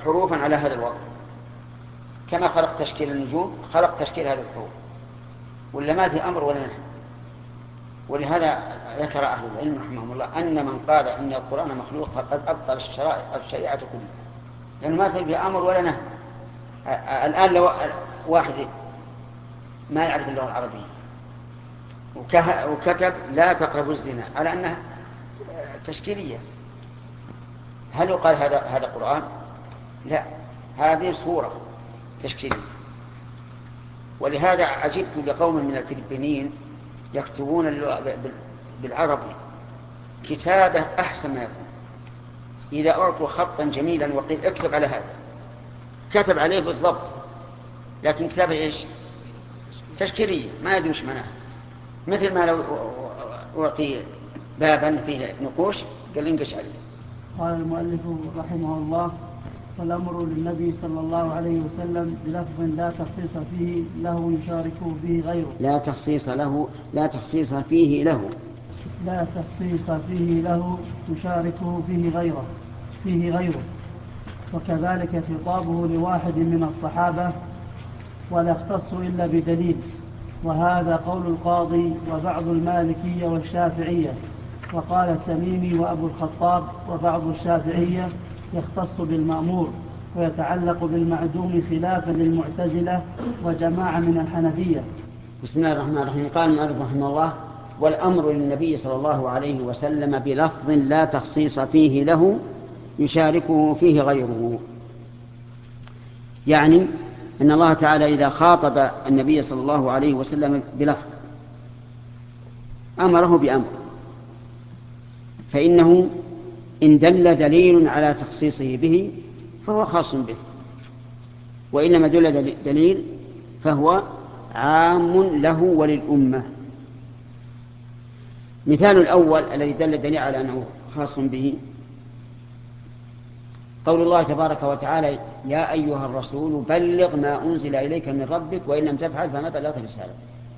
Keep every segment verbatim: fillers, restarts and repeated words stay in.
حروفا على هذا الوضع، كما خلق تشكيل النجوم خلق تشكيل هذه الحروف، ولا ما في أمر ولا نهي. ولهذا ذكر أهل العلم رحمهم الله أن من قال إن القرآن مخلوق فقد أبطل الشرائع الشريعة كلها، لأنه ما في أمر ولا نهي. الآن لو واحد ما يعرف اللغة العربية وكتب لا تقربوا الزنا على أنها تشكيلية، هل يقال هذا هذا قرآن؟ لا، هذه صورة تشكيلية. ولهذا عجبت لقوم من الفلبينيين يكتبون بالعربي كتابة أحسن ما يكون. إذا أعطوا خطا جميلا وقيل اكتب على هذا كتب عليه بالضبط، لكن كتابة إيش؟ تشكيلية، ما يدري وش معناها. مثل ما لو أعطي بابا فيه نقوش قال انقش عليه. قال المؤلف رحمه الله: فالأمر للنبي صلى الله عليه وسلم بلفظ لا تخصيص فيه له يشاركه فيه غيره. لا تخصيص له لا تخصيص فيه له لا تخصيص فيه له يشاركه فيه غيره فيه غيره وكذلك خطابه لواحد من الصحابة ولا يختص إلا بدليل، وهذا قول القاضي وبعض المالكية والشافعية. وقال التميمي وأبو الخطاب وبعض الشافعية يختص بالمأمور ويتعلق بالمعدوم خلافا للمعتزلة وجماعة من الحنفية. بسم الله الرحمن الرحيم. قال المؤلف رحمه الله: والأمر للنبي صلى الله عليه وسلم بلفظ لا تخصيص فيه له يشاركه فيه غيره. يعني أن الله تعالى إذا خاطب النبي صلى الله عليه وسلم بلفظ أمره بأمر، فإنه إن دل دليل على تخصيصه به فهو خاص به، وإن لم يدل دليل فهو عام له وللأمة. مثال الأول الذي دل دليل على أنه خاص به قول الله تبارك وتعالى: يا أيها الرسول بلغ ما أنزل إليك من ربك وإن لم تفعل فما بلغت رسالته.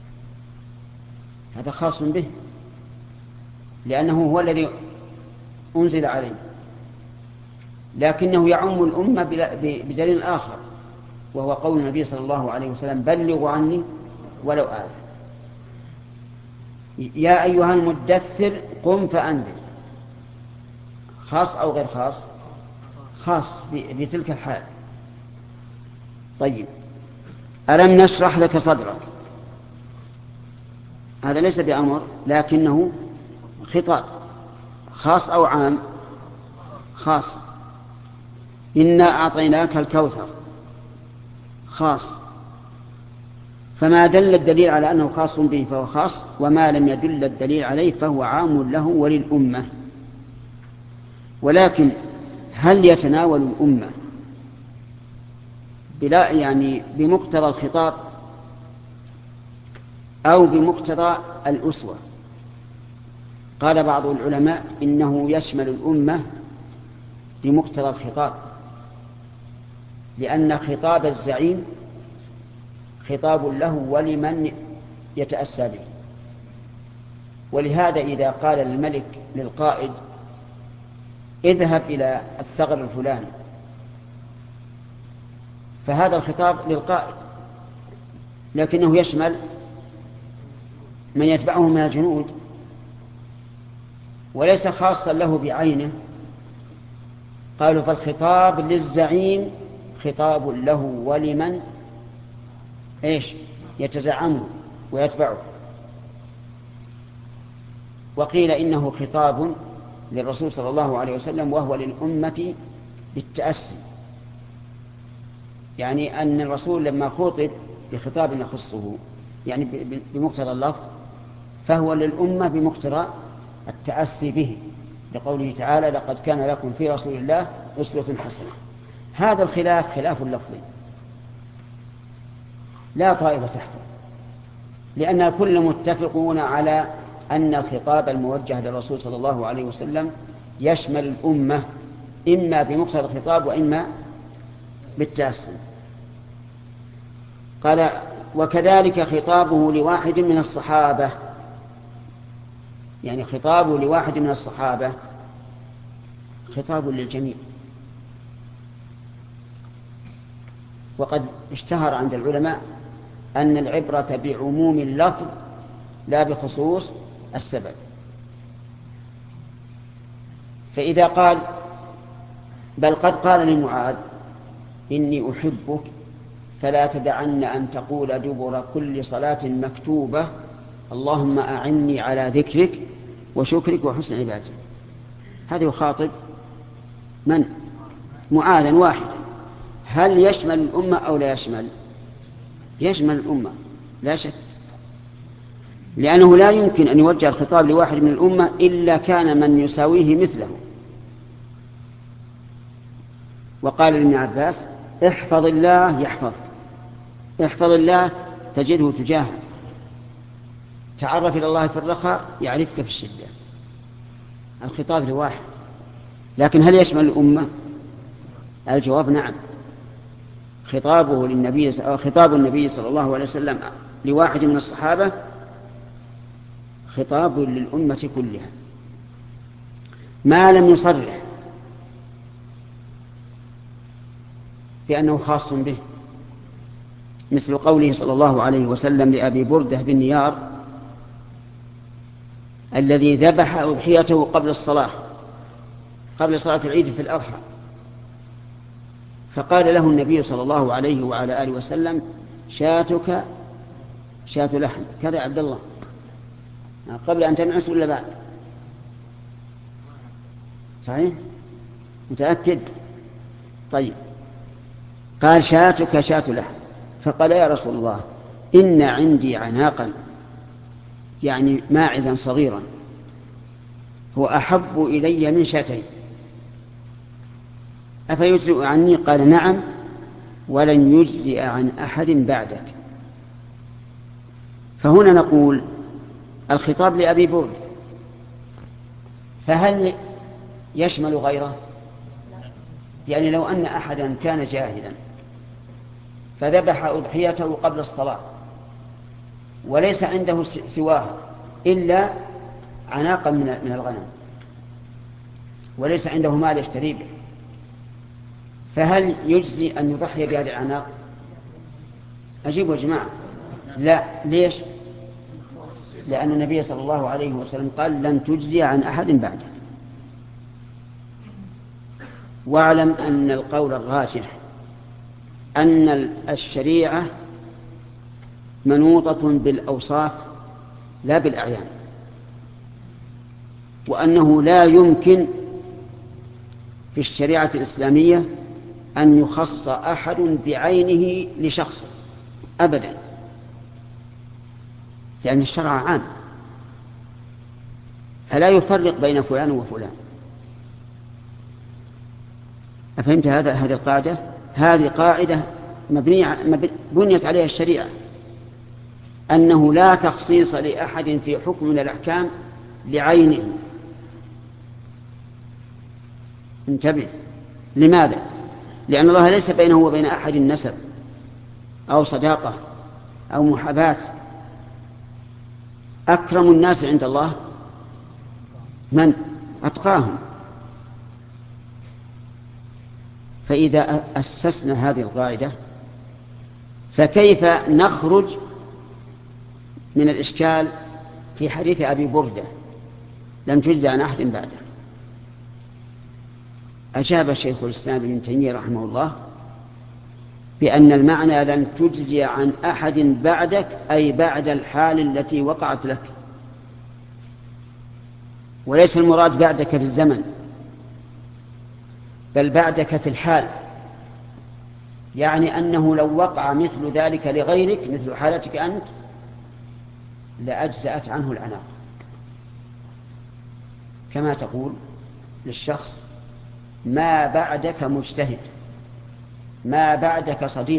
هذا خاص به لأنه هو الذي أنزل عليه، لكنه يعم الأمة بدليل آخر، وهو قول النبي صلى الله عليه وسلم: بلغوا عني ولو آية. يا أيها المدثر قم فأنذر، خاص أو غير خاص؟ خاص بتلك الحال. طيب، ألم نشرح لك صدرك، هذا ليس بأمر لكنه خطاب، خاص أو عام؟ خاص. إنا أعطيناك الكوثر، خاص. فما دل الدليل على أنه خاص به فهو خاص، وما لم يدل الدليل عليه فهو عام له وللأمة. ولكن هل يتناول الأمة بلا يعني بمقتضى الخطاب أو بمقتضى الأسوة؟ قال بعض العلماء إنه يشمل الأمة بمقتضى الخطاب، لأن خطاب الزعيم خطاب له ولمن يتأسى به. ولهذا إذا قال الملك للقائد: اذهب إلى الثغر الفلاني، فهذا الخطاب للقائد، لكنه يشمل من يتبعه من الجنود، وليس خاصا له بعينه. قالوا: فالخطاب للزعيم خطاب له ولمن ايش يتزعمه ويتبعه. وقيل إنه خطاب للرسول صلى الله عليه وسلم وهو للأمة بالتأسي، يعني أن الرسول لما خطب بخطاب يخصه يعني بمقتضى اللفظ فهو للأمة بمقتضى التأسي به، لقوله تعالى: لقد كان لكم في رسول الله أسوة حسنة. هذا الخلاف خلاف اللفظي لا طائفة تحته، لأن الكل متفقون على أن الخطاب الموجه للرسول صلى الله عليه وسلم يشمل الأمة إما بمقتضى الخطاب وإما بالتأسي. قال: وكذلك خطابه لواحد من الصحابة، يعني خطابه لواحد من الصحابة خطاب للجميع، وقد اشتهر عند العلماء أن العبرة بعموم اللفظ لا بخصوص السبب. فإذا قال بل قد قال لمعاذ إني أحبك فلا تدعن أن تقول دبر كل صلاة مكتوبة اللهم أعني على ذكرك وشكرك وحسن عبادتك، هذا يخاطب من؟ معاذا واحدا. هل يشمل الأمة أو لا يشمل؟ يشمل الأمة لا شك، لأنه لا يمكن أن يوجه الخطاب لواحد من الأمة إلا كان من يساويه مثله. وقال لابن عباس احفظ الله يحفظك، احفظ الله تجده تجاهك، تعرف إلى الله في الرخاء يعرفك في الشدة. الخطاب لواحد، لكن هل يشمل الأمة؟ الجواب نعم. خطابه للنبي خطاب النبي صلى الله عليه وسلم لواحد من الصحابة خطاب للأمة كلها ما لم يصرح بأنه خاص به، مثل قوله صلى الله عليه وسلم لأبي بردة بن نيار الذي ذبح أضحيته قبل الصلاة قبل صلاة العيد في الأضحى، فقال له النبي صلى الله عليه وعلى آله وسلم شاتك شاة لحم، كذا عبد الله قبل أن تنعس ولا بعد؟ صحيح؟ متأكد؟ طيب. قال شاتك شاة لحم، فقال يا رسول الله إن عندي عناقا يعني ماعزا صغيرا هو أحب إلي من شاتين أفيجزئ عني؟ قال نعم ولن يجزئ عن أحد بعدك. فهنا نقول الخطاب لأبي برد، فهل يشمل غيره؟ يعني لو أن أحدا كان جاهلا فذبح أضحيته قبل الصلاة وليس عنده سواها إلا عناقا من الغنم وليس عنده مال يشتري به، فهل يجزي أن يضحي بهذه العناق؟ أجيبوا يا جماعة لا. ليش؟ لأن النبي صلى الله عليه وسلم قال لن تجزي عن أحد بعده. واعلم أن القول الراجح أن الشريعة منوطة بالأوصاف لا بالأعيان، وأنه لا يمكن في الشريعة الإسلامية أن يخص أحد بعينه لشخص أبدا، لأن الشرع عام فلا يفرق بين فلان وفلان. أفهمت هذا؟ هذه القاعدة هذه قاعدة مبنية بنيت عليها الشريعة، أنه لا تخصيص لأحد في حكم من الأحكام لعينه. انتبه. لماذا؟ لأن الله ليس بينه وبين أحد نسب أو صداقة أو محاباة. أكرم الناس عند الله من؟ أتقاهم. فإذا أسسنا هذه القاعدة فكيف نخرج من الإشكال في حديث أبي بردة لم تجزى عن أحد بعده؟ أجاب شيخ الإسلام ابن تيمية رحمه الله بأن المعنى لن تجزي عن أحد بعدك أي بعد الحال التي وقعت لك، وليس المراد بعدك في الزمن بل بعدك في الحال، يعني أنه لو وقع مثل ذلك لغيرك مثل حالتك أنت لأجزأت عنه العناق، كما تقول للشخص ما بعدك مجتهد، ما بعدك صديق،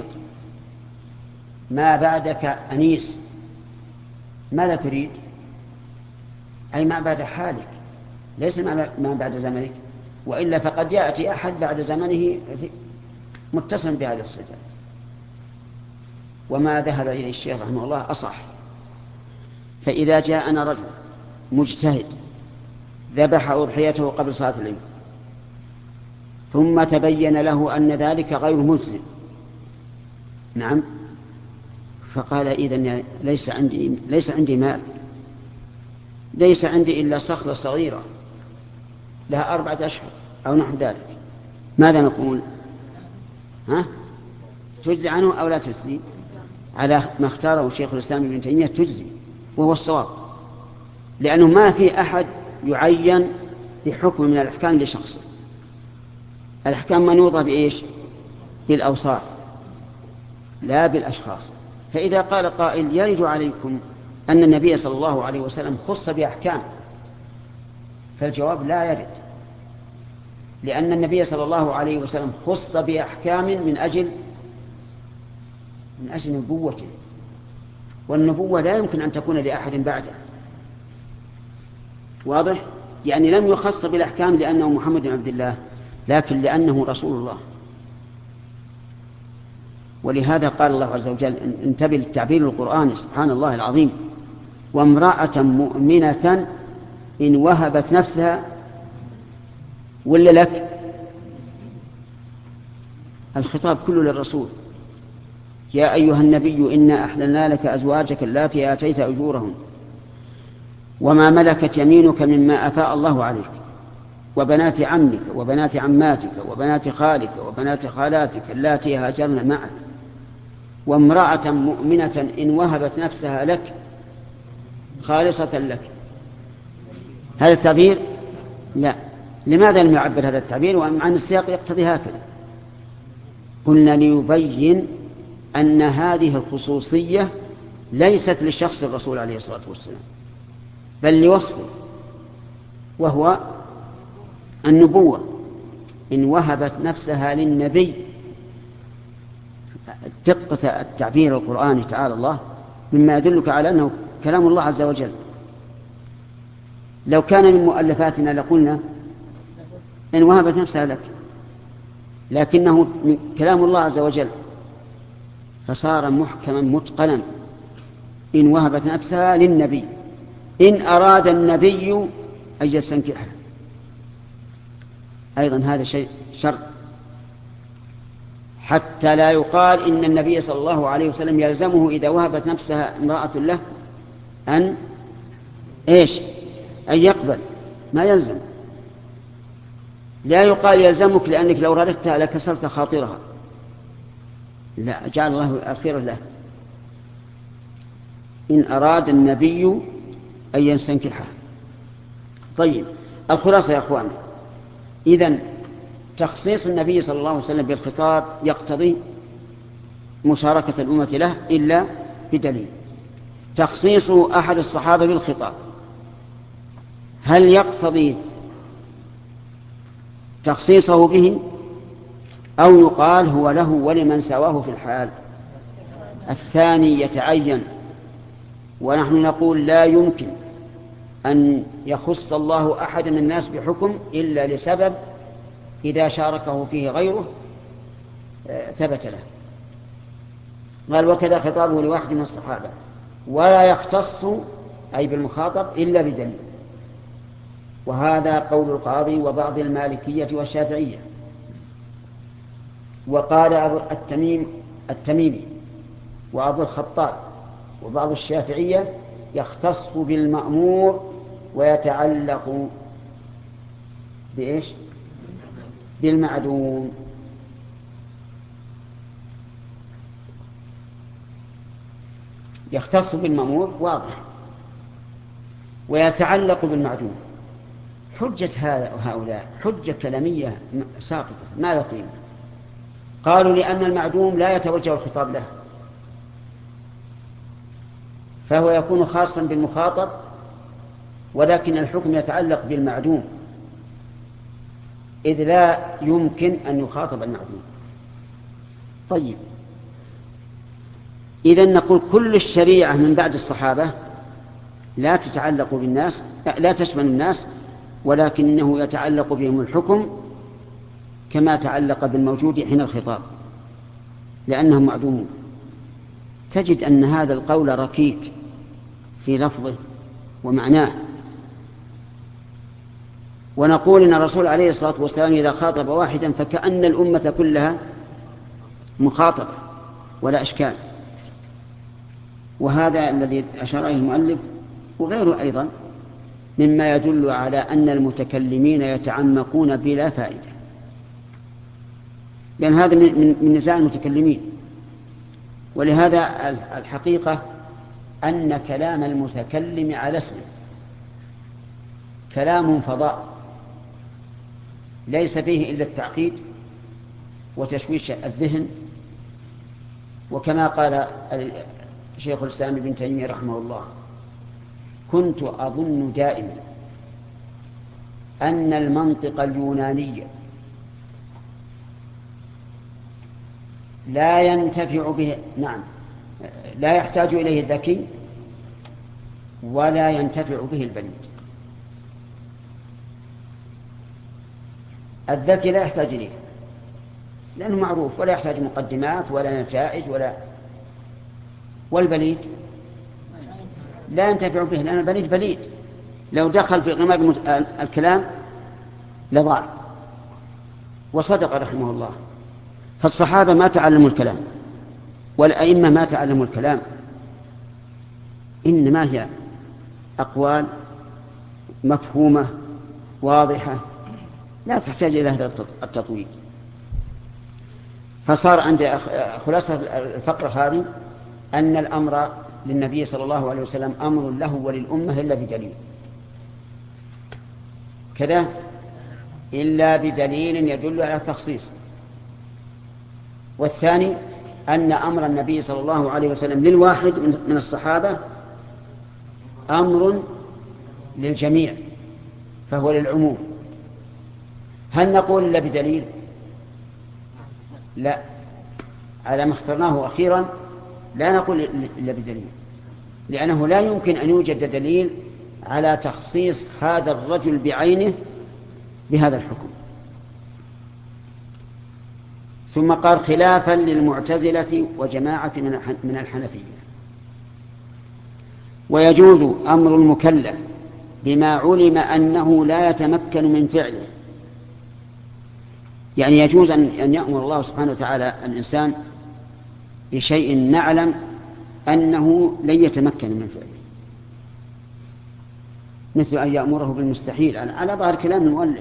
ما بعدك أنيس. ماذا تريد؟ أي ما بعد حالك ليس ما بعد زمنك، وإلا فقد يأتي أحد بعد زمنه متصل بهذا الصفة. وما ذهب إليه الشيخ رحمه الله أصح. فإذا جاءنا رجل مجتهد ذبح أضحيته قبل صلاة العيد ثم تبين له أن ذلك غير مجزم نعم. فقال إذن ليس عندي ليس عندي مال، ليس عندي إلا صخرة صغيرة لها أربعة أشهر أو نحو ذلك، ماذا نقول؟ ها؟ تجزي عنه أو لا تجزي؟ على ما اختاره شيخ الإسلام ابن تيمية تجزي، وهو الصواب، لأنه ما في أحد يعين بحكم من الأحكام لشخصه. الأحكام منوطة بإيش؟ بالأوصاف لا بالأشخاص. فإذا قال قائل يرد عليكم أن النبي صلى الله عليه وسلم خص بأحكام، فالجواب لا يرد، لأن النبي صلى الله عليه وسلم خص بأحكام من أجل من أجل نبوته، والنبوة لا يمكن أن تكون لأحد بعده. واضح؟ يعني لم يخص بالأحكام لأنه محمد بن عبد الله، لكن لأنه رسول الله. ولهذا قال الله عز وجل، انتبه للتعبير القرآني سبحان الله العظيم، وامرأة مؤمنة إن وهبت نفسها ولا لك؟ الخطاب كله للرسول. يا أيها النبي إنا أحللنا لك أزواجك اللاتي آتيت أجورهن وما ملكت يمينك مما أفاء الله عليك وبنات عمك وبنات عماتك وبنات خالك وبنات خالاتك اللاتي هاجرن معك وامرأة مؤمنة إن وهبت نفسها لك خالصة لك. هذا التعبير لا. لماذا لم يعبر هذا التعبير ومع أن السياق يقتضي هكذا؟ قلنا ليبين أن هذه الخصوصية ليست لشخص الرسول عليه الصلاة والسلام، بل لوصفه، وهو النبوة. إن وهبت نفسها للنبي، دقة التعبير القرآني تعالى الله مما يدلك على أنه كلام الله عز وجل. لو كان من مؤلفاتنا لقلنا إن وهبت نفسها لك، لكنه كلام الله عز وجل فصار محكما متقنا. إن وهبت نفسها للنبي إن أراد النبي أن يستنكحها، أيضا هذا شيء شرط، حتى لا يقال إن النبي صلى الله عليه وسلم يلزمه إذا وهبت نفسها امرأة له أن إيش؟ أن يقبل، ما يلزم. لا يقال يلزمك لأنك لو رددتها لكسرت خاطرها، لا، جعل الله الخير له. إن أراد النبي أن يستنكحها. طيب، الخلاصة يا أخوان، إذن تخصيص النبي صلى الله عليه وسلم بالخطاب يقتضي مشاركة الأمة له إلا بدليل. تخصيص أحد الصحابة بالخطاب هل يقتضي تخصيصه به أو يقال هو له ولمن سواه في الحال؟ الثاني يتعين، ونحن نقول لا يمكن أن يخص الله أحد من الناس بحكم إلا لسبب إذا شاركه فيه غيره ثبت له. قال وكذا خطابه لواحد من الصحابة ولا يختص أي بالمخاطب إلا بدليل. وهذا قول القاضي وبعض المالكية والشافعية. وقال أبو التميم التميمي وأبو الخطاب وبعض الشافعية يختص بالمأمور ويتعلق بإيش؟ بالمعدوم. يختص بالمأمور واضح، ويتعلق بالمعدوم. حجة هؤلاء حجة كلامية ساقطة ما لا قيمة. قالوا لأن المعدوم لا يتوجه الخطاب له، فهو يكون خاصا بالمخاطب، ولكن الحكم يتعلق بالمعدوم إذ لا يمكن أن يخاطب المعدوم. طيب، إذن نقول كل الشريعة من بعد الصحابة لا تتعلق بالناس، لا تشمل الناس، ولكنه يتعلق بهم الحكم كما تعلق بالموجود حين الخطاب لأنهم معدومون. تجد أن هذا القول ركيك في لفظه ومعناه. ونقول إن الرسول عليه الصلاة والسلام إذا خاطب واحدا فكأن الأمة كلها مخاطبة، ولا إشكال. وهذا الذي أشار إليه المؤلف وغيره أيضا مما يدل على أن المتكلمين يتعمقون بلا فائدة، لأن هذا من نزاع المتكلمين. ولهذا الحقيقة أن كلام المتكلم على اسمه كلام فضاء ليس فيه إلا التعقيد وتشويش الذهن. وكما قال شيخ الإسلام ابن تيمية رحمه الله: كنت أظن دائما أن المنطق اليوناني لا ينتفع به نعم لا يحتاج إليه الذكي ولا ينتفع به البليد. الذكي لا يحتاج إليه لأنه معروف ولا يحتاج مقدمات ولا نتائج ولا والبليد لا ينتفع به لأن البليد بليد لو دخل في غمار الكلام لضاع. وصدق رحمه الله. فالصحابة ما تعلموا الكلام والأئمة ما تعلموا الكلام، إنما هي أقوال مفهومة واضحة لا تحتاج إلى هذا التطويل. فصار عند خلاصة الفقرة هذه أن الأمر للنبي صلى الله عليه وسلم أمر له وللأمة إلا بدليل كذا إلا بدليل يدل على التخصيص. والثاني أن أمر النبي صلى الله عليه وسلم للواحد من الصحابة أمر للجميع فهو للعموم. هل نقول إلا بدليل؟ لا، على ما اخترناه أخيرا لا نقول إلا بدليل، لأنه لا يمكن أن يوجد دليل على تخصيص هذا الرجل بعينه بهذا الحكم. ثم قال: خلافا للمعتزلة وجماعة من الحنفية. ويجوز أمر المكلف بما علم أنه لا يتمكن من فعله، يعني يجوز أن يأمر الله سبحانه وتعالى الإنسان بشيء نعلم أنه لن يتمكن من فعله، مثل أن يأمره بالمستحيل على ظاهر كلام المؤلف،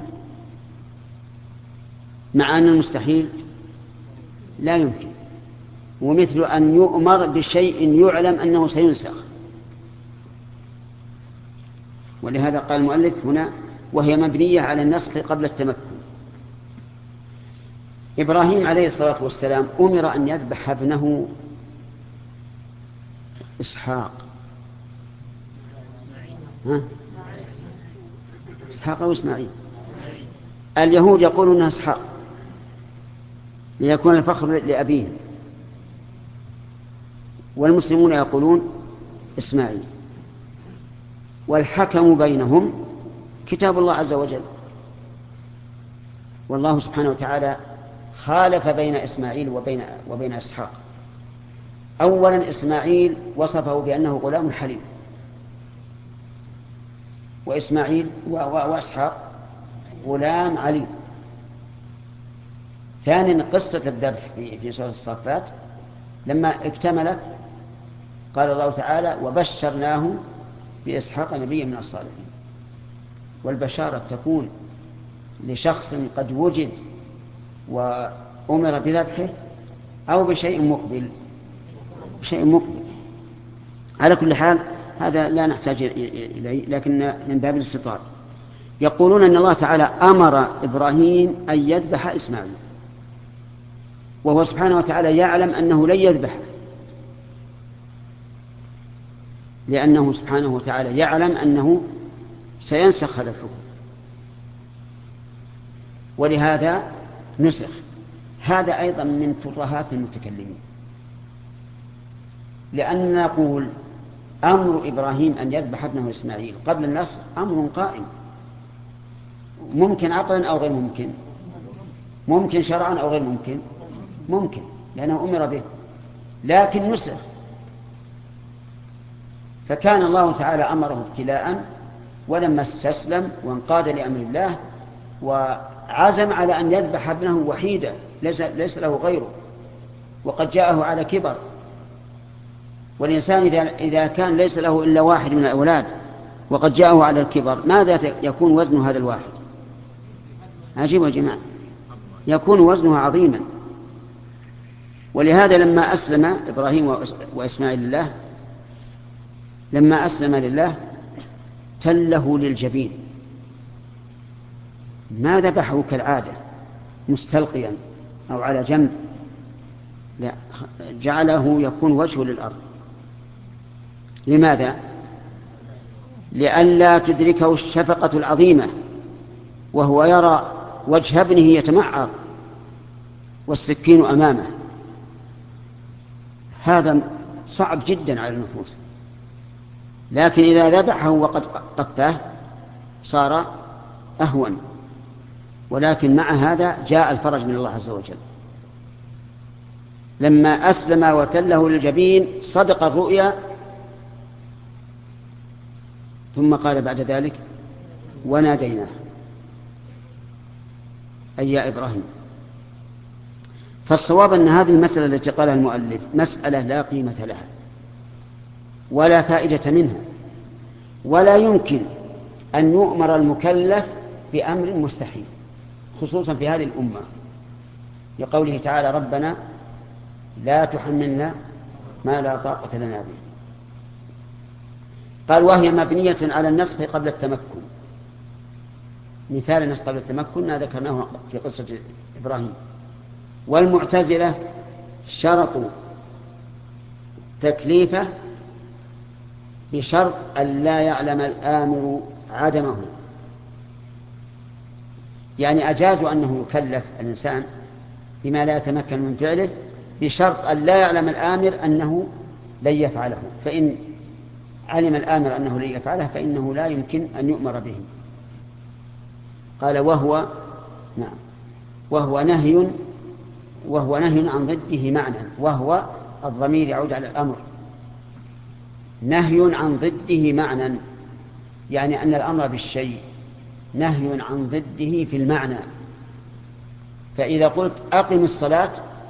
مع أن المستحيل لا يمكن. ومثل أن يؤمر بشيء يعلم أنه سينسخ. ولهذا قال المؤلف هنا: وهي مبنية على النسخ قبل التمكن. إبراهيم عليه الصلاة والسلام أمر أن يذبح ابنه إسحاق ها؟ إسحاق أو إسماعيل. اليهود يقولون أنها إسحاق ليكون الفخر لأبيه، والمسلمون يقولون إسماعيل. والحكم بينهم كتاب الله عز وجل. والله سبحانه وتعالى خالف بين إسماعيل وبين, وبين إسحاق. أولا إسماعيل وصفه بأنه غلام حليم، وإسماعيل وإسحاق غلام عليم. ثانيا قصة الذبح في سورة الصافات لما اكتملت قال الله تعالى: وبشرناه بإسحاق نبيا من الصالحين. والبشارة تكون لشخص قد وجد وأمر بذبحه أو بشيء مقبل شيء مقبل. على كل حال هذا لا نحتاج إليه، لكن من باب الاستطراد. يقولون أن الله تعالى أمر إبراهيم أن يذبح إسماعيل، وهو سبحانه وتعالى يعلم أنه لن يذبح، لأنه سبحانه وتعالى يعلم أنه سينسخ هذا الحكم، ولهذا نسخ. هذا أيضا من ترهات المتكلمين، لأن نقول أمر إبراهيم أن يذبح ابنه إسماعيل قبل النسخ أمر قائم، ممكن عقلا أو غير ممكن، ممكن شرعا أو غير ممكن، ممكن لأنه أمر به، لكن نسخ. فكان الله تعالى أمره ابتلاء، ولما استسلم وانقاد لأمر الله وعزم على أن يذبح ابنه وحيدا ليس, ليس له غيره، وقد جاءه على كبر. والإنسان إذا كان ليس له إلا واحد من الأولاد وقد جاءه على الكبر، ماذا يكون وزن هذا الواحد؟ عجيب يا جماعة، يكون وزنه عظيما. ولهذا لما أسلم إبراهيم وإسماعيل لله، لما أسلم لله تله للجبين، ما ذبحه كالعادة مستلقيا أو على جنب، لا، جعله يكون وجهه للأرض. لماذا؟ لئلا تدركه الشفقة العظيمة وهو يرى وجه ابنه يتمعر والسكين أمامه. هذا صعب جدا على النفوس، لكن إذا ذبحه وقد قفاه صار أهون. ولكن مع هذا جاء الفرج من الله عز وجل. لما أسلم وتله للجبين صدق الرؤيا، ثم قال بعد ذلك وناديناه أي يا إبراهيم. فالصواب أن هذه المسألة التي قالها المؤلف مسألة لا قيمة لها ولا فائدة منها، ولا يمكن أن يؤمر المكلف بأمر مستحيل، خصوصا في هذه الأمة، لقوله تعالى ربنا لا تحملنا ما لا طاقة لنا به. قال وهي مبنية على النسخ قبل التمكن. مثال النسخ قبل التمكن ما ذكرناه في قصة إبراهيم. والمعتزلة شرطوا تكليفه بشرط أن لا يعلم الآمر عدمه، يعني أجازوا أنه يكلف الإنسان بما لا يتمكن من فعله بشرط أن لا يعلم الآمر أنه لن يفعله، فإن علم الآمر أنه لن يفعله فإنه لا يمكن أن يؤمر به. قال وهو نعم وهو نهي وهو نهي عن ضده معنى، وهو الضمير يعود على الأمر، نهي عن ضده معنى، يعني أن الأمر بالشيء نهي عن ضده في المعنى. فإذا قلت أقم الصلاة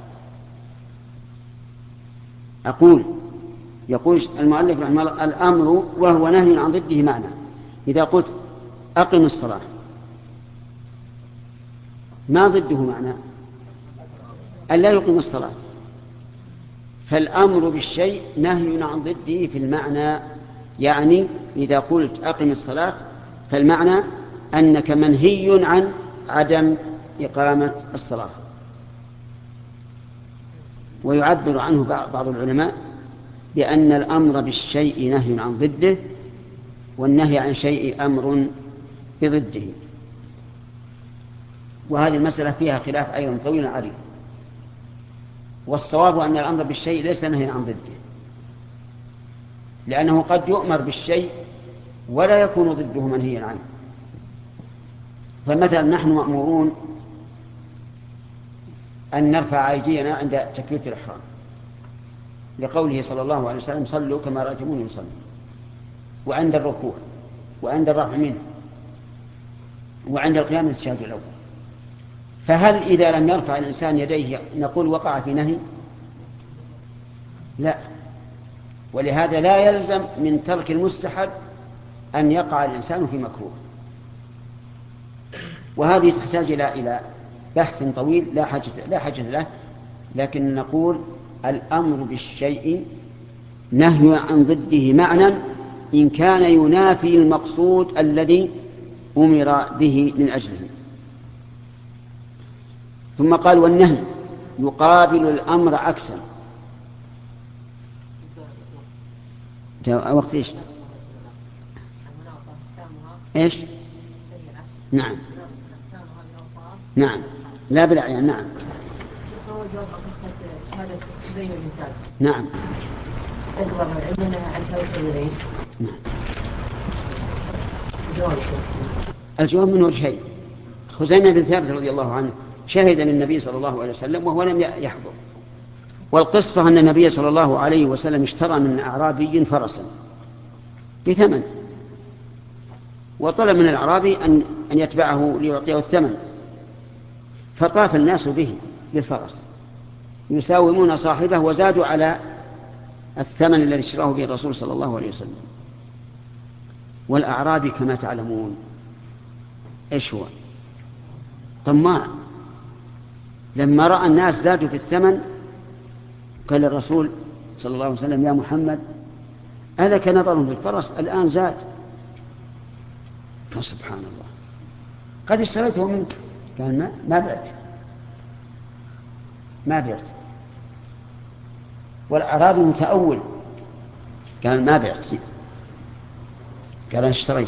أقول يقول المؤلف رحمه الله الأمر وهو نهي عن ضده معنى. إذا قلت أقم الصلاة ما ضده معنى؟ أن لا يقيم الصلاة. فالأمر بالشيء نهي عن ضده في المعنى، يعني إذا قلت أقم الصلاة فالمعنى أنك منهي عن عدم إقامة الصلاة. ويعبر عنه بعض العلماء بأن الأمر بالشيء نهي عن ضده، والنهي عن شيء أمر بضده. وهذه المسألة فيها خلاف أيضا طويل عريض، والصواب أن الأمر بالشيء ليس نهي عن ضده، لأنه قد يؤمر بالشيء ولا يكون ضده منهيا عنه. فمثلا نحن مأمورون أن نرفع أيدينا عند تكبيرة الإحرام لقوله صلى الله عليه وسلم صلوا كما رأيتموني يصلي، وعند الركوع وعند الرفع منه وعند القيام التشهد الأول. فهل إذا لم يرفع الإنسان يديه نقول وقع في نهي؟ لا. ولهذا لا يلزم من ترك المستحب أن يقع الإنسان في مكروه. وهذه تحتاج إلى إلى بحث طويل لا حاجة لا حاجة له، لكن نقول الأمر بالشيء نهي عن ضده معنى إن كان ينافي المقصود الذي أمر به من أجله. ثم قال والنهي يقابل الأمر عكسا. وقت إيش؟ إيش؟ نعم نعم لا بالأعيان. نعم نعم نعم. الجواب من وجهين. خزيمة بن ثابت رضي الله عنه شهد للنبي صلى الله عليه وسلم وهو لم يحضر. والقصة أن النبي صلى الله عليه وسلم اشترى من أعرابي فرسا بثمن، وطلب من الأعرابي أن أن يتبعه ليعطيه الثمن، فطاف الناس به بالفرس يساومون صاحبه وزادوا على الثمن الذي اشتراه به الرسول صلى الله عليه وسلم. والأعرابي كما تعلمون إيش هو؟ طماع. لما رأى الناس زادوا في الثمن قال الرسول صلى الله عليه وسلم: يا محمد ألك نظر في الفرس الآن زاد؟ قال: سبحان الله، قد اشتريته منك. قال: ما, ما بعت ما بعت. والأعرابي متأول قال: ما بعت. قال: أنا اشتريت.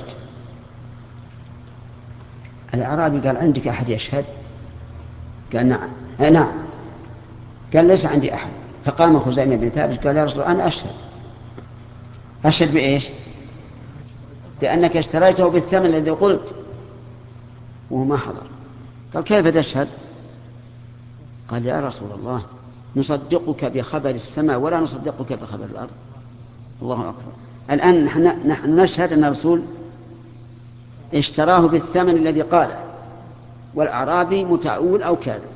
الأعرابي قال: عندك أحد يشهد؟ قال: نعم. آه نعم. قال: ليس عندي أحد. فقام خزيمة بن ثابت قال: يا رسول الله أنا أشهد. أشهد بإيش؟ بأنك اشتريته بالثمن الذي قلت. وهو ما حضر. قال: كيف تشهد؟ قال: يا رسول الله نصدقك بخبر السماء ولا نصدقك بخبر الأرض. الله أكبر. الآن نحن, نحن نشهد أن الرسول اشتراه بالثمن الذي قاله، والأعرابي متأول أو كاذب.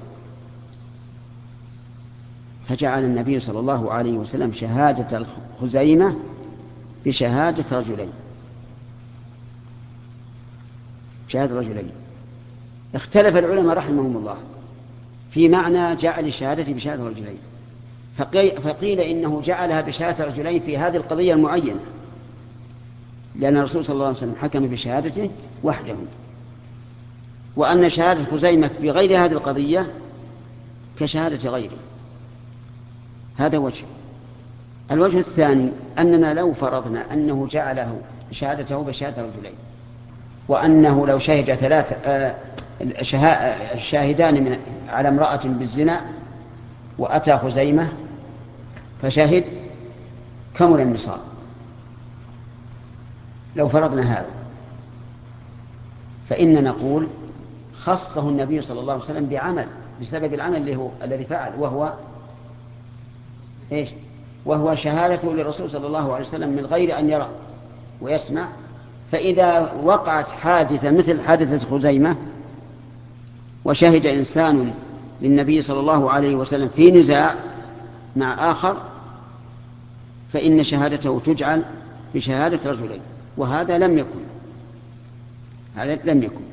فجعل النبي صلى الله عليه وسلم شهادة الخزيمة بشهادة رجلين شهادة رجلين اختلف العلماء رحمهم الله في معنى جعل الشهادة بشهادة رجلين. فقيل إنه جعلها بشهادة رجلين في هذه القضية المعينة، لأن الرسول صلى الله عليه وسلم حكم بشهادته وحده، وأن شهادة خزيمة في غير هذه القضية كشهادة غيره. هذا وجه. الوجه الثاني أننا لو فرضنا أنه جعله شهادته بشهادة رجلين، وأنه لو شهد ثلاثة شاهدان من على امرأة بالزنا وأتى خزيمة فشهد كمل النصاب. لو فرضنا هذا فإن نقول خصه النبي صلى الله عليه وسلم بعمل بسبب العمل اللي هو الذي فعل، وهو إيش؟ وهو شهادته للرسول صلى الله عليه وسلم من غير أن يرى ويسمع. فإذا وقعت حادثة مثل حادثة خزيمة وشهد إنسان للنبي صلى الله عليه وسلم في نزاع مع آخر فإن شهادته تجعل بشهادة رجلين، وهذا لم يكن هذا لم يكن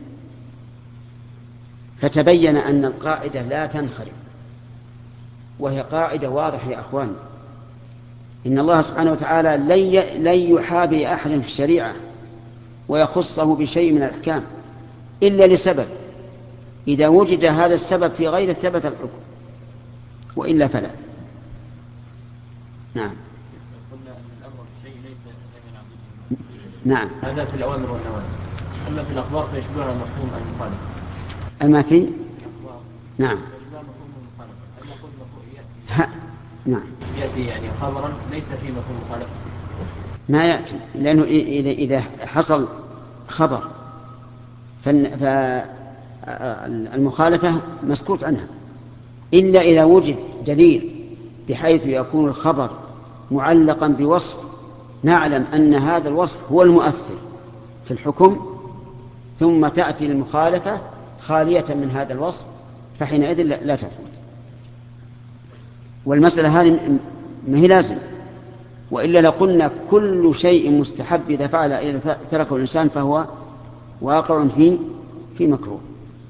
فتبين أن القاعدة لا تنخرم، وهي قاعدة واضحة يا أخوان. إن الله سبحانه وتعالى لن يحابي أحد في الشريعة ويخصه بشيء من الأحكام إلا لسبب، إذا وجد هذا السبب في غير ثبت الحكم، وإلا فلا. نعم. نعم. هذا في الأوامر والنواهي. أما في الأخبار فيشبهها مفهوم المخالف. أما في نعم ها. نعم. يأتي يعني خبرا ليس فيه مفهوم مخالف. ما يأتي، لأنه إذا إذا حصل خبر فالمخالفة مسكوت عنها، إلا إذا وجد دليل بحيث يكون الخبر معلقا بوصف نعلم أن هذا الوصف هو المؤثر في الحكم، ثم تأتي المخالفة خالية من هذا الوصف، فحينئذ لا تثبت. والمسألة هذه ما هي لازم، وإلا لقلنا كل شيء مستحب إذا فعل إذا تركه الإنسان فهو واقع في في مكروه.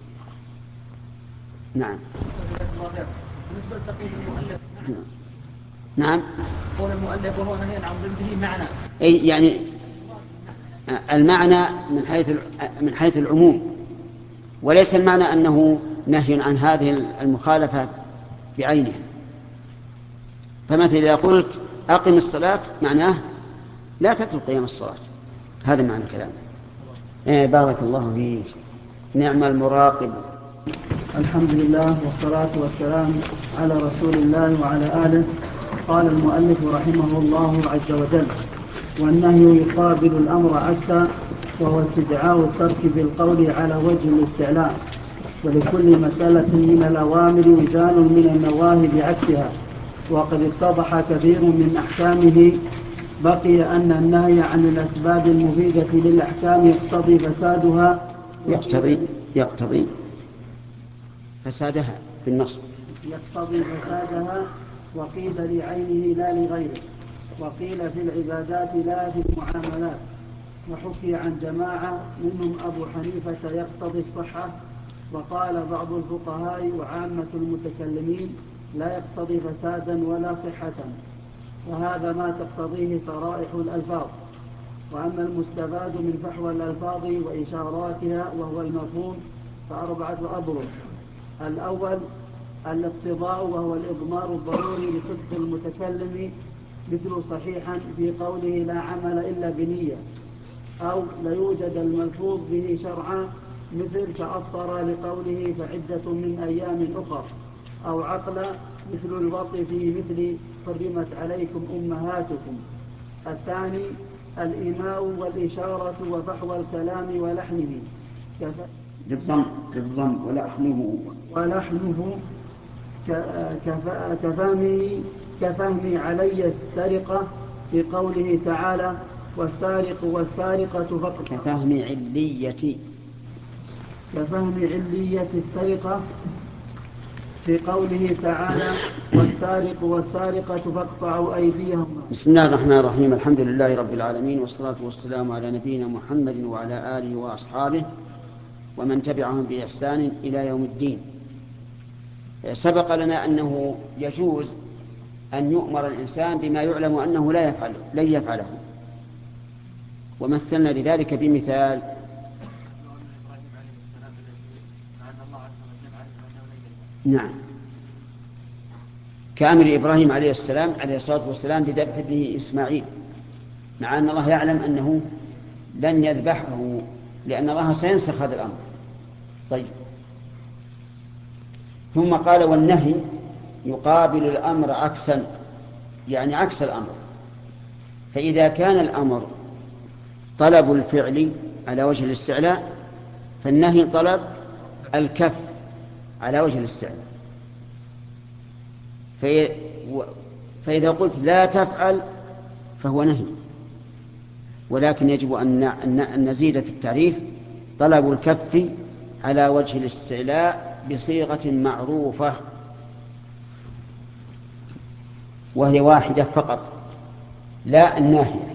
نعم. بالنسبة لتقييد المؤلف. نعم. قول المؤلف وهو نهي عن ضده معنى. أي يعني المعنى من حيث من حيث العموم، وليس المعنى أنه نهي عن هذه المخالفة بعينها. فمثلا إذا قلت أقم الصلاة معناه لا تترك قيام الصلاة، هذا معنى كلامه. إيه بارك الله فيك. نعم المراقب. الحمد لله والصلاة والسلام على رسول الله وعلى آله. قال المؤلف رحمه الله عز وجل: والنهي يقابل الأمر عكسا، وهو استدعاء الترك بالقول على وجه الاستعلاء، ولكل مسألة من الأوامر وزان من النواهي بعكسها، وقد اتضح كثير من أحكامه. بقي أن النهي عن الأسباب المفيدة للأحكام يقتضي فسادها يقتضي يقتضي فسادها بالنص يقتضي فسادها، وقيل لعينه لا لغيره، وقيل في العبادات لا في المعاملات. وحكي عن جماعة منهم أبو حنيفة يقتضي الصحة، وقال بعض الفقهاء وعامة المتكلمين لا يقتضي فسادا ولا صحة، وهذا ما تقتضيه صرائح الألفاظ. وأما المستفاد من فحوى الألفاظ وإشاراتها وهو المفهوم فأربعة أضرب. الأول الاقتضاء، وهو الإضمار الضروري لصدق المتكلم، مثل صحيحا في قوله لا عمل إلا بنية، أو ليوجد الملفوظ به شرعا، مثل تأطر لقوله فعدة من أيام أخر، أو عقلا مثل الوطي في مثل حرمت عليكم أمهاتكم. الثاني الإيماء والإشارة وفحوى الكلام ولحنه بالضم بالضم ولحنه ولحنه كفهمي كفهمي علي السرقة في قوله تعالى والسارق والسارقة فاقطعوا كفهم علية كفهم علية السرقة في قوله تعالى والسارق والسارقة فاقطعوا أيديهم. بسم الله الرحمن الرحيم. الحمد لله رب العالمين، والصلاة والسلام على نبينا محمد وعلى آله وأصحابه ومن تبعهم بإحسان إلى يوم الدين. سبق لنا أنه يجوز أن يؤمر الإنسان بما يعلم أنه لا يفعل لن يفعله، ومثلنا لذلك بمثال نعم كأمر إبراهيم عليه السلام عليه الصلاة والسلام بذبح ابنه إسماعيل، مع أن الله يعلم أنه لن يذبحه لأن الله سينسخ هذا الأمر. طيب، ثم قال والنهي يقابل الأمر عكسا، يعني عكس الأمر. فإذا كان الأمر طلب الفعل على وجه الاستعلاء، فالنهي طلب الكف على وجه الاستعلاء. في فإذا قلت لا تفعل فهو نهي، ولكن يجب أن نزيد في التعريف طلب الكف على وجه الاستعلاء بصيغة معروفة، وهي واحدة فقط، لا الناهية.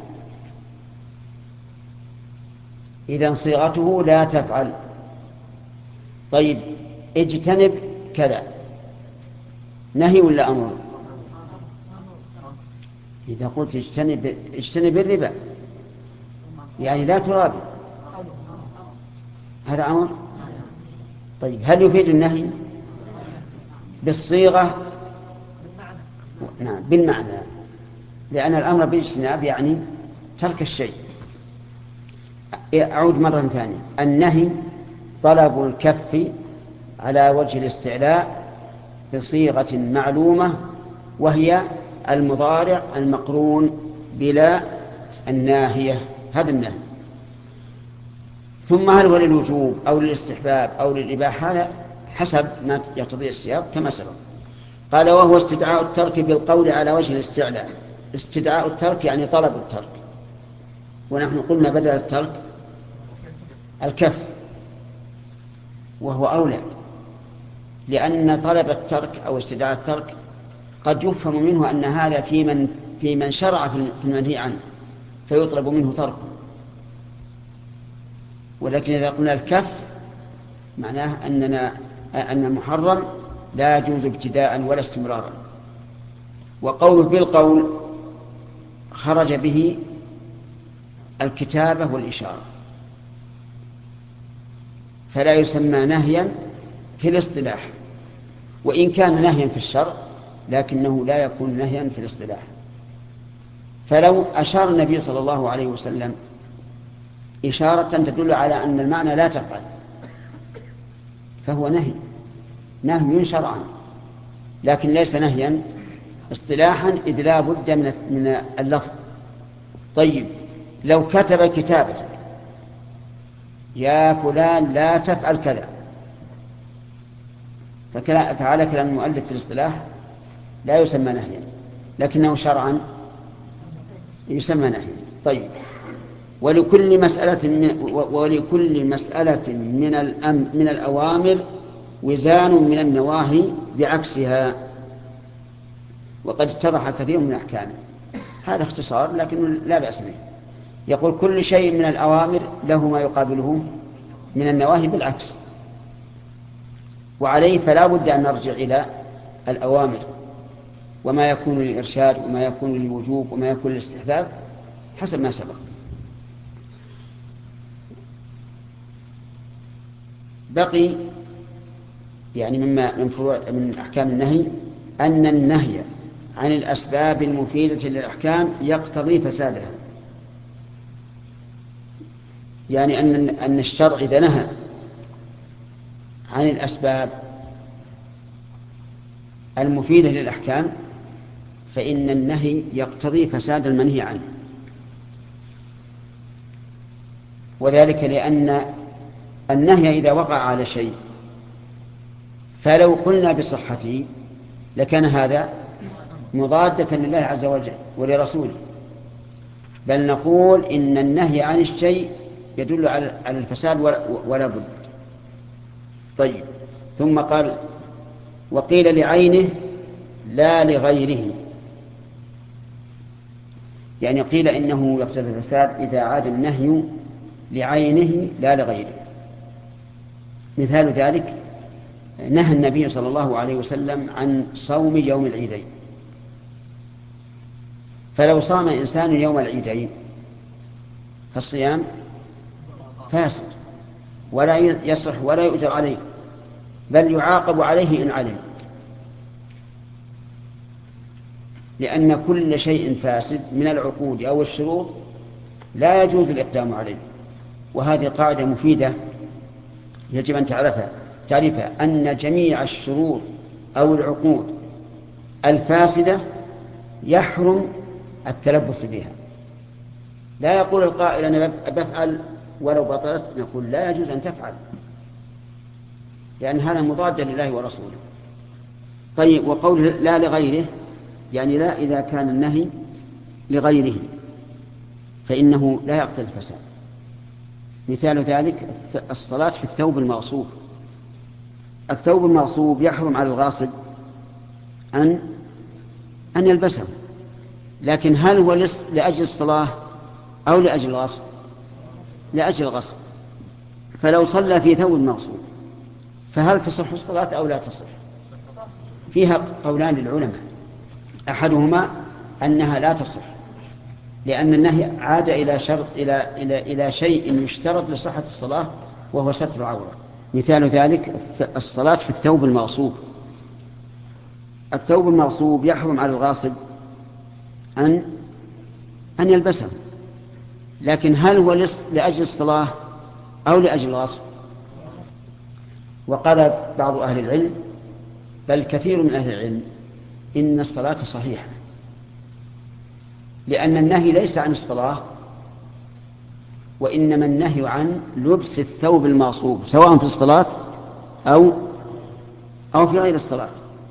إذن صيغته لا تفعل. طيب، اجتنب كذا، نهي ولا أمر؟ إذا قلت اجتنب, اجتنب الربا يعني لا ترابي، هذا أمر. طيب، هل يفيد النهي بالصيغة؟ نعم، بالمعنى، لأن الأمر بالاجتناب يعني ترك الشيء. أعود مرة ثانية، النهي طلب الكف على وجه الاستعلاء بصيغة معلومة، وهي المضارع المقرون بلا الناهية، هذا النهي. ثم هل هو للوجوب أو للاستحباب أو للإباحة؟ هذا حسب ما يقتضي السياق كما سبق. قال وهو استدعاء الترك بالقول على وجه الاستعلاء. استدعاء الترك يعني طلب الترك، ونحن قلنا بدل الترك الكف، وهو أولى، لأن طلب الترك أو استدعاء الترك قد يفهم منه أن هذا في من, في من شرع في المنهي عنه فيطلب منه تركه، ولكن إذا قلنا الكف معناه أننا أن المحرم لا يجوز ابتداء ولا استمرارا. وقول بالقول خرج به الكتابة والإشارة، فلا يسمى نهيا في الاصطلاح، وإن كان نهيا في الشرع لكنه لا يكون نهيا في الاصطلاح. فلو أشار النبي صلى الله عليه وسلم إشارة تدل على أن المعنى لا تفعل فهو نهي، نهي شرعا، لكن ليس نهيا اصطلاحا، إذ لا بد من اللفظ. طيب، لو كتب كتابة يا فلان لا تفعل كذا، فعلى كلام المؤلف في الاصطلاح لا يسمى نهيا، لكنه شرعا يسمى نهيا. طيب، ولكل مسألة من ولكل مسألة من الأم من الأوامر وزان من النواهي بعكسها، وقد اتضح كثير من أحكامه. هذا اختصار لكنه لا بأس به. يقول كل شيء من الأوامر له ما يقابله من النواهي بالعكس، وعليه فلا بد أن نرجع إلى الأوامر وما يكون للإرشاد وما يكون للوجوب وما يكون للاستحباب حسب ما سبق. بقي يعني مما من فروع من أحكام النهي أن النهي عن الأسباب المفيدة للأحكام يقتضي فسادها. يعني أن أن الشرع إذا نهى عن الأسباب المفيدة للأحكام فإن النهي يقتضي فساد المنهي عنه، وذلك لأن النهي إذا وقع على شيء فلو قلنا بصحته لكان هذا مضادة لله عز وجل ولرسوله، بل نقول إن النهي عن الشيء يدل على الفساد ولا بد. طيب، ثم قال وقيل لعينه لا لغيره، يعني قيل إنه يقتضي الفساد إذا عاد النهي لعينه لا لغيره. مثال ذلك نهى النبي صلى الله عليه وسلم عن صوم يوم العيدين، فلو صام إنسان يوم العيدين فالصيام فاسد ولا يصح ولا يؤجر عليه، بل يعاقب عليه إن علم، لأن كل شيء فاسد من العقود أو الشروط لا يجوز الإقدام عليه. وهذه قاعدة مفيدة يجب أن تعرفها تعرفها أن جميع الشروط أو العقود الفاسدة يحرم التلبس بها. لا يقول القائل أنا بفعل ولو بطلت، نقول لا يجوز أن تفعل، لأن هذا مضاد لله ورسوله. طيب، وقوله لا لغيره يعني لا إذا كان النهي لغيره فإنه لا يقتضي الفساد. مثال ذلك الصلاة في الثوب المغصوب. الثوب المغصوب يحرم على الغاصب أن أن يلبسه، لكن هل هو لأجل الصلاة أو لأجل الغصب؟ لأجل الغصب. فلو صلى في ثوب مغصوب فهل تصح الصلاة أو لا تصح؟ فيها قولان للعلماء، أحدهما أنها لا تصح لأن النهي عاد إلى شرط إلى إلى إلى شيء يشترط لصحة الصلاة وهو ستر العورة. مثال ذلك الصلاة في الثوب المغصوب. الثوب المغصوب يحرم على الغاصب أن أن يلبسه، لكن هل هو لأجل الصلاة أو لأجل الغصب؟ وقال بعض أهل العلم بل كثير من أهل العلم إن الصلاة صحيحة، لأن النهي ليس عن الصلاة وإنما النهي عن لبس الثوب المغصوب سواء في الصلاة أو أو في غير الصلاة.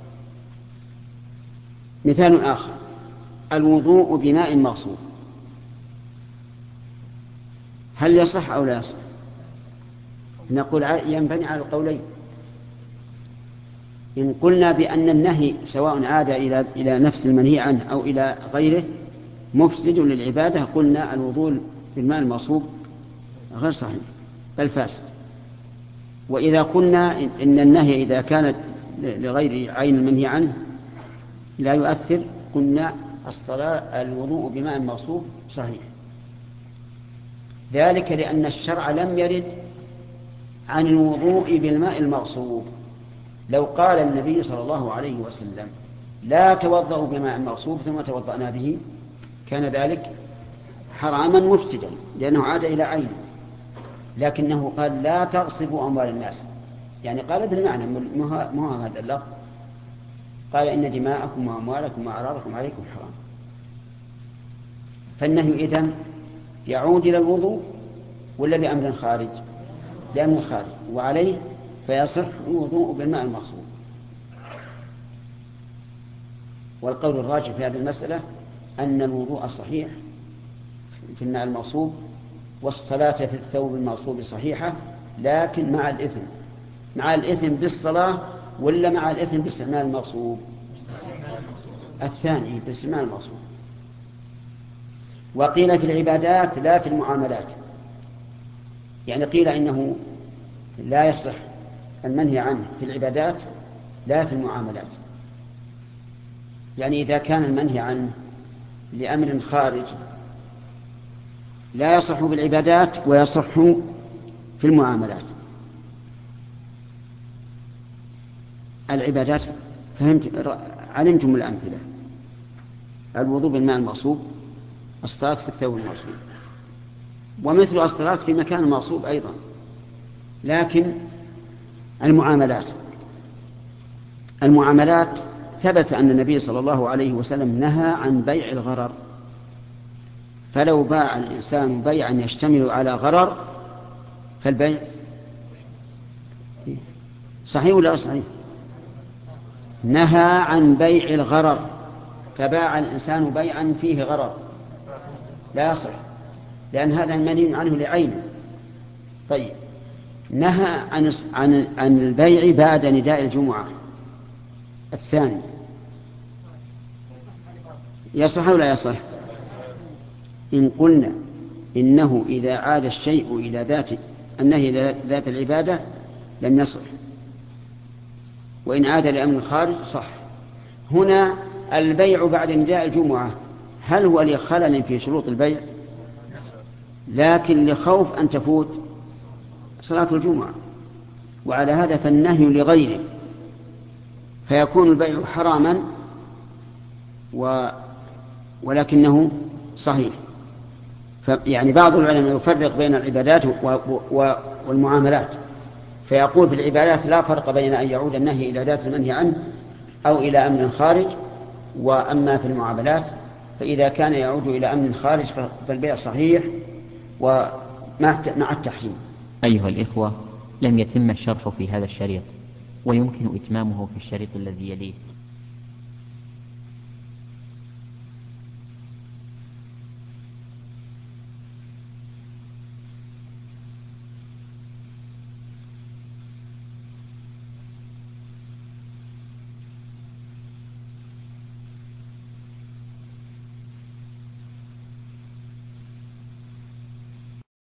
مثال آخر الوضوء بماء مغصوب، هل يصح أو لا يصح؟ نقول ينبني على القولين. إن قلنا بأن النهي سواء عاد إلى إلى نفس المنهي عنه أو إلى غيره مفسد للعبادة قلنا الوضوء بالماء المغصوب غير صحيح بل فاسد. وإذا قلنا إن النهي إذا كانت لغير عين المنهي عنه لا يؤثر قلنا الصلاة الوضوء بماء مغصوب صحيح، ذلك لأن الشرع لم يرد عن الوضوء بالماء المغصوب. لو قال النبي صلى الله عليه وسلم لا توضأوا بماء مغصوب ثم توضأنا به كان ذلك حراما مفسدا لأنه عاد إلى عينه، لكنه قال لا تغصبوا أموال الناس، يعني قال بالمعنى مو هذا اللفظ، قال إن دماءكم وأموالكم وأعراضكم عليكم حرام. فالنهي إذن يعود إلى الوضوء ولا لأمر خارج؟ لأمر خارج، وعليه فيصح الوضوء بالماء المغصوب. والقول الراجح في هذه المسألة أن الوضوء صحيح في الماء المغصوب والصلاة في الثوب المغصوب صحيحة، لكن مع الإثم مع الإثم بالصلاة ولا مع الإثم باستعمال المغصوب؟ الثاني باستعمال المغصوب. وقيل في العبادات لا في المعاملات، يعني قيل إنه لا يصح المنهي عنه في العبادات لا في المعاملات. يعني إذا كان المنهي عنه لأمر خارج لا يصح في العبادات ويصح في المعاملات. العبادات فهمت، علمتم الأمثلة: الوضوء بالماء المغصوب، الصلاة في الثوب المغصوب، ومثل الصلاة في مكان مغصوب أيضا. لكن المعاملات المعاملات ثبت أن النبي صلى الله عليه وسلم نهى عن بيع الغرر، فلو باع الإنسان بيعا يشتمل على غرر فالبيع صحيح ولا صحيح؟ نهى عن بيع الغرر، فباع الإنسان بيعا فيه غرر لا يصح، لأن هذا المنهي عنه لعينه. طيب، نهى عن عن عن البيع بعد نداء الجمعة الثاني، يصح ولا يصح؟ إن قلنا إنه إذا عاد الشيء إلى ذات النهي ذات العبادة لم يصح، وإن عاد لأمر خارج صح. هنا البيع بعد نداء الجمعة هل هو لخلل في شروط البيع؟ لكن لخوف أن تفوت صلاة الجمعة، وعلى هذا فالنهي لغيره، فيكون البيع حراما و... ولكنه صحيح. يعني بعض العلماء يفرق بين العبادات و... و... والمعاملات، فيقول في العبادات لا فرق بين أن يعود النهي إلى ذات المنهي عنه أو إلى أمر خارج، وأما في المعاملات فإذا كان يعود إلى أمر خارج فالبيع صحيح ومع التحريم. أيها الإخوة، لم يتم الشرح في هذا الشريط، ويمكن إتمامه في الشريط الذي يليه.